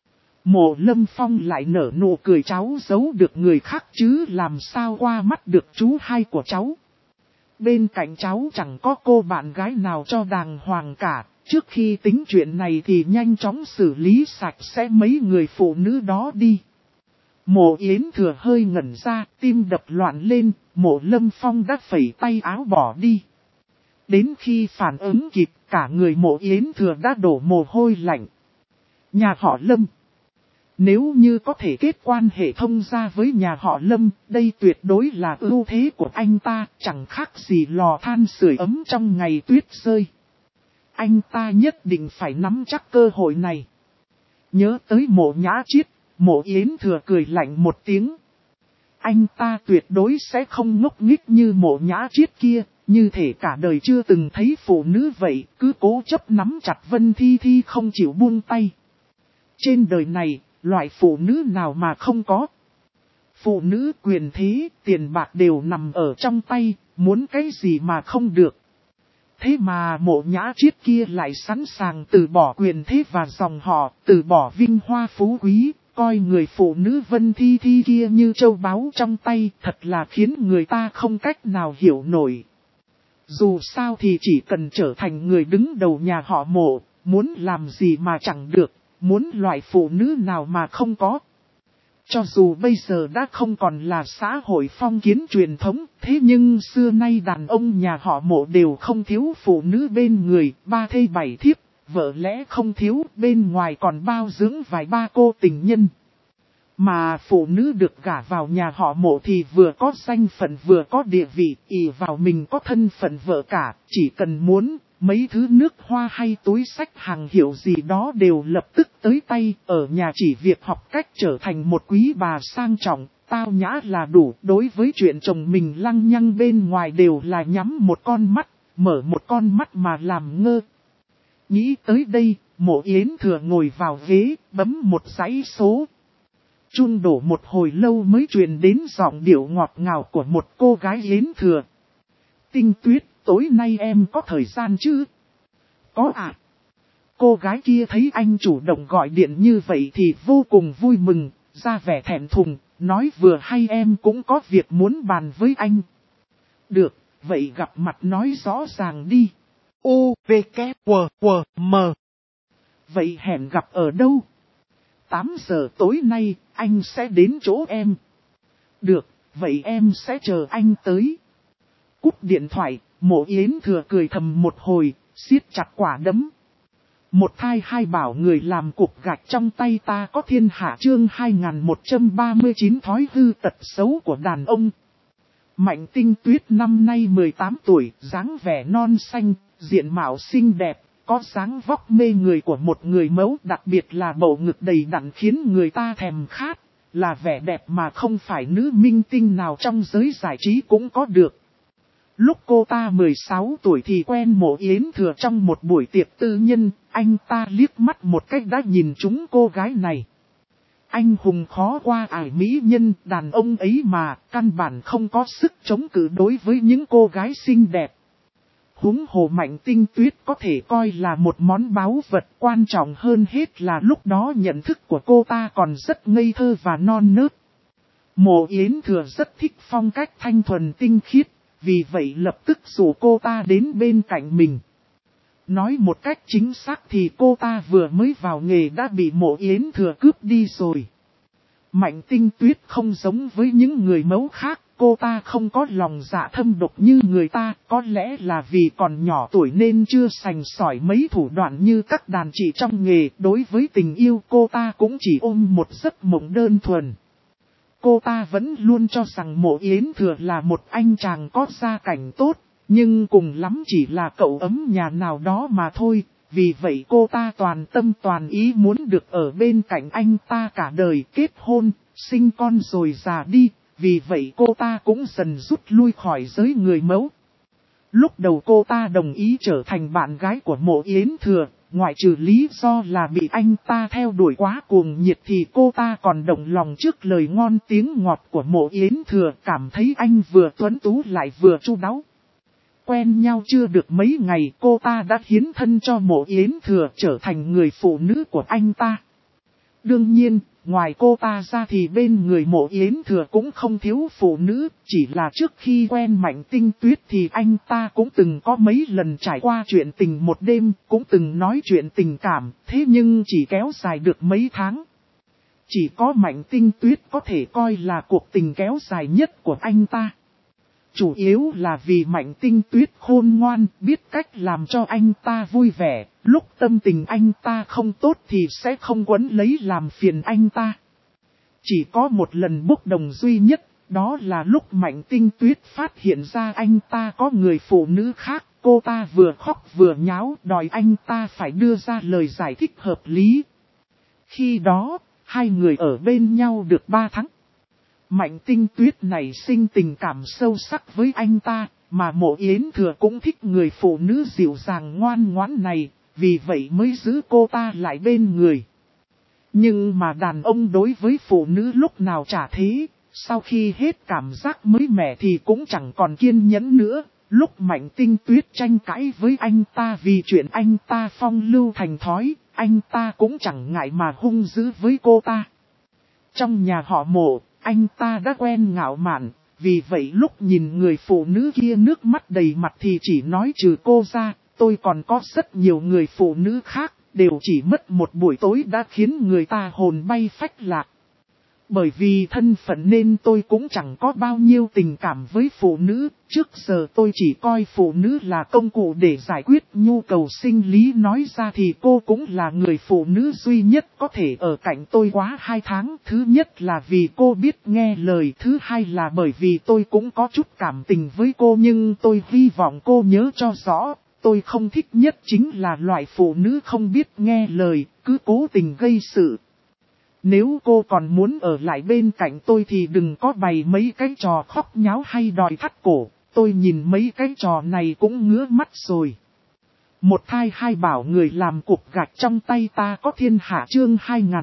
Mộ Lâm Phong lại nở nụ cười, cháu giấu được người khác chứ làm sao qua mắt được chú hai của cháu. Bên cạnh cháu chẳng có cô bạn gái nào cho đàng hoàng cả, trước khi tính chuyện này thì nhanh chóng xử lý sạch sẽ mấy người phụ nữ đó đi. Mộ Yến Thừa hơi ngẩn ra, tim đập loạn lên, Mộ Lâm Phong đã phẩy tay áo bỏ đi. Đến khi phản ứng kịp, cả người Mộ Yến Thừa đã đổ mồ hôi lạnh. Nhà họ Lâm. Nếu như có thể kết quan hệ thông gia với nhà họ Lâm, đây tuyệt đối là ưu thế của anh ta, chẳng khác gì lò than sưởi ấm trong ngày tuyết rơi. Anh ta nhất định phải nắm chắc cơ hội này. Nhớ tới Mộ Nhã Chiết, Mộ Yến Thừa cười lạnh một tiếng. Anh ta tuyệt đối sẽ không ngốc nghếch như Mộ Nhã Chiết kia, như thể cả đời chưa từng thấy phụ nữ vậy, cứ cố chấp nắm chặt Vân Thi Thi không chịu buông tay. Trên đời này, loại phụ nữ nào mà không có. Phụ nữ quyền thế, tiền bạc đều nằm ở trong tay, muốn cái gì mà không được. Thế mà Mộ Nhã Chiết kia lại sẵn sàng từ bỏ quyền thế và dòng họ, từ bỏ vinh hoa phú quý, coi người phụ nữ Vân Thi Thi kia như châu báu trong tay, thật là khiến người ta không cách nào hiểu nổi. Dù sao thì chỉ cần trở thành người đứng đầu nhà họ Mộ, muốn làm gì mà chẳng được, muốn loại phụ nữ nào mà không có. Cho dù bây giờ đã không còn là xã hội phong kiến truyền thống, thế nhưng xưa nay đàn ông nhà họ Mộ đều không thiếu phụ nữ bên người, 3 thê 7 thiếp, vợ lẽ không thiếu, bên ngoài còn bao dưỡng vài ba cô tình nhân. Mà phụ nữ được gả vào nhà họ Mộ thì vừa có danh phận vừa có địa vị, ỷ vào mình có thân phận vợ cả, chỉ cần muốn, mấy thứ nước hoa hay túi xách hàng hiệu gì đó đều lập tức tới tay. Ở nhà chỉ việc học cách trở thành một quý bà sang trọng, tao nhã là đủ. Đối với chuyện chồng mình lăng nhăng bên ngoài đều là nhắm một con mắt, mở một con mắt mà làm ngơ. Nghĩ tới đây, Mộ Yến Thừa ngồi vào ghế, bấm một dãy số. Chun đổ một hồi lâu mới truyền đến giọng điệu ngọt ngào của một cô gái Yến Thừa. Tinh Tuyết, tối nay em có thời gian chứ? Có ạ. Cô gái kia thấy anh chủ động gọi điện như vậy thì vô cùng vui mừng, ra vẻ thẹn thùng, nói vừa hay em cũng có việc muốn bàn với anh. Được, vậy gặp mặt nói rõ ràng đi. U, V, K, W, W, M. Vậy hẹn gặp ở đâu? 8 giờ tối nay, anh sẽ đến chỗ em. Được, vậy em sẽ chờ anh tới. Cúp điện thoại, Mộ Yến Thừa cười thầm một hồi, siết chặt quả đấm. Một thai hai bảo người làm cục gạch trong tay ta có thiên hạ chương 2139 thói hư tật xấu của đàn ông. Mạnh Tinh Tuyết năm nay 18 tuổi, dáng vẻ non xanh, diện mạo xinh đẹp, có dáng vóc mê người của một người mẫu, đặc biệt là bầu ngực đầy đặn khiến người ta thèm khát, là vẻ đẹp mà không phải nữ minh tinh nào trong giới giải trí cũng có được. Lúc cô ta 16 tuổi thì quen Mộ Yến Thừa trong một buổi tiệc tư nhân, anh ta liếc mắt một cách đã nhìn trúng cô gái này. Anh hùng khó qua ải mỹ nhân, đàn ông ấy mà, căn bản không có sức chống cự đối với những cô gái xinh đẹp. Huống hồ Mạnh Tinh Tuyết có thể coi là một món báu vật, quan trọng hơn hết là lúc đó nhận thức của cô ta còn rất ngây thơ và non nớt. Mộ Yến Thừa rất thích phong cách thanh thuần tinh khiết, vì vậy lập tức rủ cô ta đến bên cạnh mình. Nói một cách chính xác thì cô ta vừa mới vào nghề đã bị Mộ Yến Thừa cướp đi rồi. Mạnh Tinh Tuyết không giống với những người mẫu khác, cô ta không có lòng dạ thâm độc như người ta, có lẽ là vì còn nhỏ tuổi nên chưa sành sỏi mấy thủ đoạn như các đàn chị trong nghề. Đối với tình yêu cô ta cũng chỉ ôm một giấc mộng đơn thuần. Cô ta vẫn luôn cho rằng Mộ Yến Thừa là một anh chàng có gia cảnh tốt, nhưng cùng lắm chỉ là cậu ấm nhà nào đó mà thôi. Vì vậy cô ta toàn tâm toàn ý muốn được ở bên cạnh anh ta cả đời, kết hôn, sinh con rồi già đi. Vì vậy cô ta cũng dần rút lui khỏi giới người mẫu. Lúc đầu cô ta đồng ý trở thành bạn gái của Mộ Yến Thừa, ngoại trừ lý do là bị anh ta theo đuổi quá cuồng nhiệt thì cô ta còn động lòng trước lời ngon tiếng ngọt của Mộ Yến Thừa, cảm thấy anh vừa tuấn tú lại vừa chu đáo. Quen nhau chưa được mấy ngày cô ta đã hiến thân cho Mộ Yến Thừa, trở thành người phụ nữ của anh ta. Đương nhiên, ngoài cô ta ra thì bên người Mộ Yến Thừa cũng không thiếu phụ nữ, chỉ là trước khi quen Mạnh Tinh Tuyết thì anh ta cũng từng có mấy lần trải qua chuyện tình một đêm, cũng từng nói chuyện tình cảm, thế nhưng chỉ kéo dài được mấy tháng. Chỉ có Mạnh Tinh Tuyết có thể coi là cuộc tình kéo dài nhất của anh ta. Chủ yếu là vì Mạnh Tinh Tuyết khôn ngoan, biết cách làm cho anh ta vui vẻ, lúc tâm tình anh ta không tốt thì sẽ không quấn lấy làm phiền anh ta. Chỉ có một lần bốc đồng duy nhất, đó là lúc Mạnh Tinh Tuyết phát hiện ra anh ta có người phụ nữ khác, cô ta vừa khóc vừa nháo đòi anh ta phải đưa ra lời giải thích hợp lý. Khi đó, hai người ở bên nhau được 3 tháng. Mạnh Tinh Tuyết này sinh tình cảm sâu sắc với anh ta, mà Mộ Yến Thừa cũng thích người phụ nữ dịu dàng ngoan ngoãn này, vì vậy mới giữ cô ta lại bên người. Nhưng mà đàn ông đối với phụ nữ lúc nào chả thế, sau khi hết cảm giác mới mẻ thì cũng chẳng còn kiên nhẫn nữa. Lúc Mạnh Tinh Tuyết tranh cãi với anh ta vì chuyện anh ta phong lưu thành thói, anh ta cũng chẳng ngại mà hung dữ với cô ta. Trong nhà họ Mộ, anh ta đã quen ngạo mạn, vì vậy lúc nhìn người phụ nữ kia nước mắt đầy mặt thì chỉ nói trừ cô ra, tôi còn có rất nhiều người phụ nữ khác, đều chỉ mất một buổi tối đã khiến người ta hồn bay phách lạc. Bởi vì thân phận nên tôi cũng chẳng có bao nhiêu tình cảm với phụ nữ, trước giờ tôi chỉ coi phụ nữ là công cụ để giải quyết nhu cầu sinh lý, nói ra thì cô cũng là người phụ nữ duy nhất có thể ở cạnh tôi quá 2 tháng. Thứ nhất là vì cô biết nghe lời, thứ hai là bởi vì tôi cũng có chút cảm tình với cô, nhưng tôi hy vọng cô nhớ cho rõ, tôi không thích nhất chính là loại phụ nữ không biết nghe lời, cứ cố tình gây sự. Nếu cô còn muốn ở lại bên cạnh tôi thì đừng có bày mấy cái trò khóc nháo hay đòi thắt cổ, tôi nhìn mấy cái trò này cũng ngứa mắt rồi. Một thai hai bảo người làm cục gạch trong tay ta có thiên hạ, chương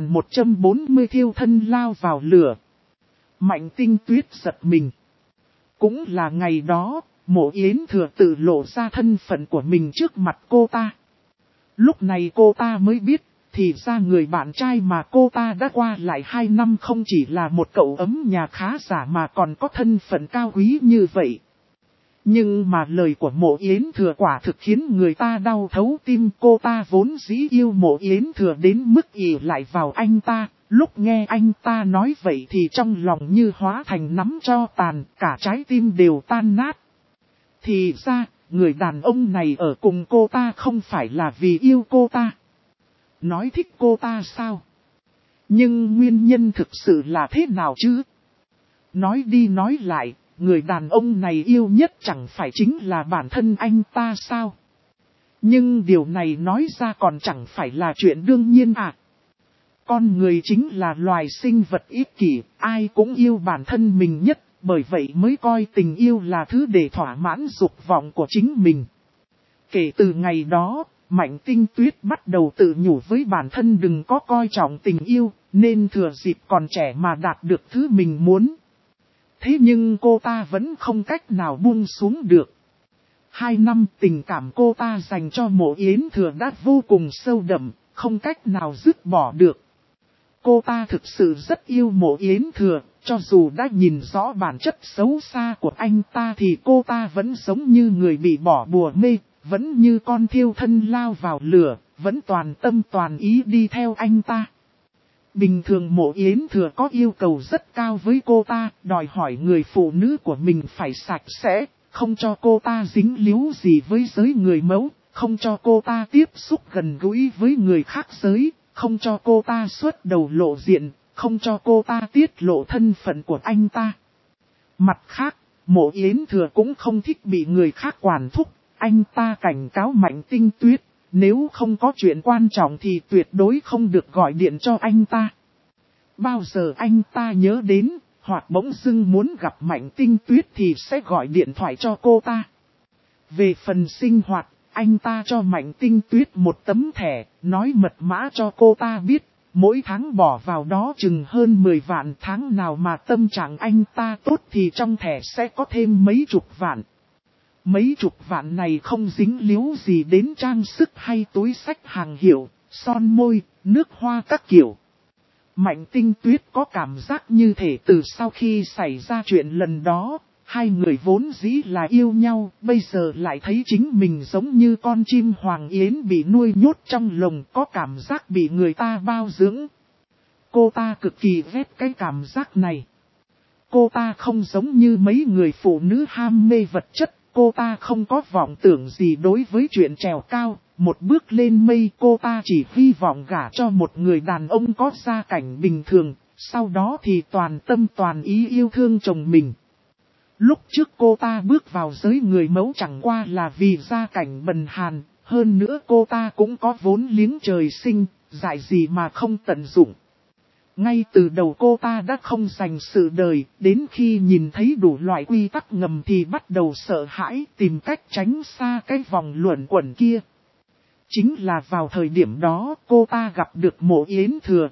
2140 thiêu thân lao vào lửa. Mạnh Tinh Tuyết giật mình. Cũng là ngày đó, Mộ Yến Thừa tự lộ ra thân phận của mình trước mặt cô ta. Lúc này cô ta mới biết. Thì ra người bạn trai mà cô ta đã qua lại 2 năm không chỉ là một cậu ấm nhà khá giả mà còn có thân phận cao quý như vậy. Nhưng mà lời của Mộ Yến Thừa quả thực khiến người ta đau thấu tim. Cô ta vốn dĩ yêu Mộ Yến Thừa đến mức ỷ lại vào anh ta. Lúc nghe anh ta nói vậy thì trong lòng như hóa thành nắm tro tàn, cả trái tim đều tan nát. Thì ra, người đàn ông này ở cùng cô ta không phải là vì yêu cô ta. Nói thích cô ta sao? Nhưng nguyên nhân thực sự là thế nào chứ? Nói đi nói lại, người đàn ông này yêu nhất chẳng phải chính là bản thân anh ta sao? Nhưng điều này nói ra còn chẳng phải là chuyện đương nhiên à? Con người chính là loài sinh vật ích kỷ, ai cũng yêu bản thân mình nhất, bởi vậy mới coi tình yêu là thứ để thỏa mãn dục vọng của chính mình. Kể từ ngày đó, Mạnh Tinh Tuyết bắt đầu tự nhủ với bản thân đừng có coi trọng tình yêu, nên thừa dịp còn trẻ mà đạt được thứ mình muốn. Thế nhưng cô ta vẫn không cách nào buông xuống được. 2 năm tình cảm cô ta dành cho Mộ Yến Thừa đã vô cùng sâu đậm, không cách nào dứt bỏ được. Cô ta thực sự rất yêu Mộ Yến Thừa, cho dù đã nhìn rõ bản chất xấu xa của anh ta thì cô ta vẫn giống như người bị bỏ bùa mê, vẫn như con thiêu thân lao vào lửa, vẫn toàn tâm toàn ý đi theo anh ta. Bình thường Mộ Yến Thừa có yêu cầu rất cao với cô ta, đòi hỏi người phụ nữ của mình phải sạch sẽ, không cho cô ta dính líu gì với giới người mẫu, không cho cô ta tiếp xúc gần gũi với người khác giới, không cho cô ta xuất đầu lộ diện, không cho cô ta tiết lộ thân phận của anh ta. Mặt khác, Mộ Yến Thừa cũng không thích bị người khác quản thúc, anh ta cảnh cáo Mạnh Tinh Tuyết, nếu không có chuyện quan trọng thì tuyệt đối không được gọi điện cho anh ta. Bao giờ anh ta nhớ đến, hoặc bỗng dưng muốn gặp Mạnh Tinh Tuyết thì sẽ gọi điện thoại cho cô ta. Về phần sinh hoạt, anh ta cho Mạnh Tinh Tuyết một tấm thẻ, nói mật mã cho cô ta biết, mỗi tháng bỏ vào đó chừng hơn 10 vạn, tháng nào mà tâm trạng anh ta tốt thì trong thẻ sẽ có thêm mấy chục vạn. Mấy chục vạn này không dính líu gì đến trang sức hay túi xách hàng hiệu, son môi, nước hoa các kiểu. Mạnh Tinh Tuyết có cảm giác như thể từ sau khi xảy ra chuyện lần đó, hai người vốn dĩ là yêu nhau, bây giờ lại thấy chính mình giống như con chim hoàng yến bị nuôi nhốt trong lồng, có cảm giác bị người ta bao dưỡng. Cô ta cực kỳ ghét cái cảm giác này. Cô ta không giống như mấy người phụ nữ ham mê vật chất, cô ta không có vọng tưởng gì đối với chuyện trèo cao. Một bước lên mây, cô ta chỉ hy vọng gả cho một người đàn ông có gia cảnh bình thường, sau đó thì toàn tâm toàn ý yêu thương chồng mình. Lúc trước cô ta bước vào giới người mẫu chẳng qua là vì gia cảnh bần hàn, hơn nữa cô ta cũng có vốn liếng trời sinh, dại gì mà không tận dụng. Ngay từ đầu cô ta đã không dành sự đời, đến khi nhìn thấy đủ loại quy tắc ngầm thì bắt đầu sợ hãi, tìm cách tránh xa cái vòng luẩn quẩn kia. Chính là vào thời điểm đó cô ta gặp được Mộ Yến Thừa.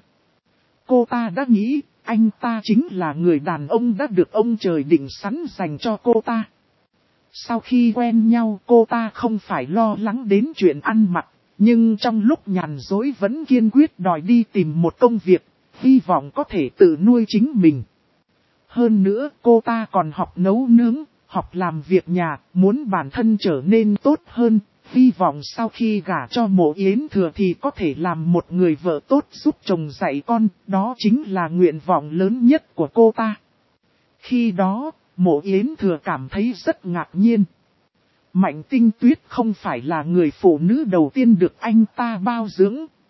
Cô ta đã nghĩ anh ta chính là người đàn ông đã được ông trời định sẵn dành cho cô ta. Sau khi quen nhau cô ta không phải lo lắng đến chuyện ăn mặc, nhưng trong lúc nhàn rỗi vẫn kiên quyết đòi đi tìm một công việc, hy vọng có thể tự nuôi chính mình. Hơn nữa cô ta còn học nấu nướng, học làm việc nhà, muốn bản thân trở nên tốt hơn. Hy vọng sau khi gả cho Mộ Yến Thừa thì có thể làm một người vợ tốt giúp chồng dạy con, đó chính là nguyện vọng lớn nhất của cô ta. Khi đó, Mộ Yến Thừa cảm thấy rất ngạc nhiên. Mạnh Tinh Tuyết không phải là người phụ nữ đầu tiên được anh ta bao dưỡng,